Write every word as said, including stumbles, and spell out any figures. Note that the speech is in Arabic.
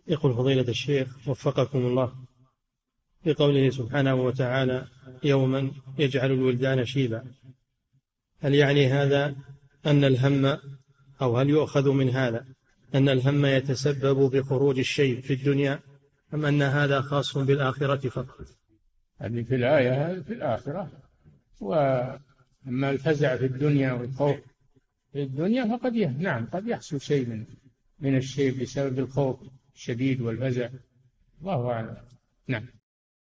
يقول فضيلة الشيخ وفقكم الله، في قوله سبحانه وتعالى يوما يجعل الولدان شيبا، هل يعني هذا أن الهم، أو هل يؤخذ من هذا أن الهم يتسبب بخروج الشيب في الدنيا، أم أن هذا خاص بالآخرة فقط؟ هذه في الآية، هذه في الآخرة. وأما الفزع في الدنيا والخوف في الدنيا فقد يه... نعم قد يحصل شيء من من الشيء بسبب الخوف الشديد والفزع. الله أعلم. نعم.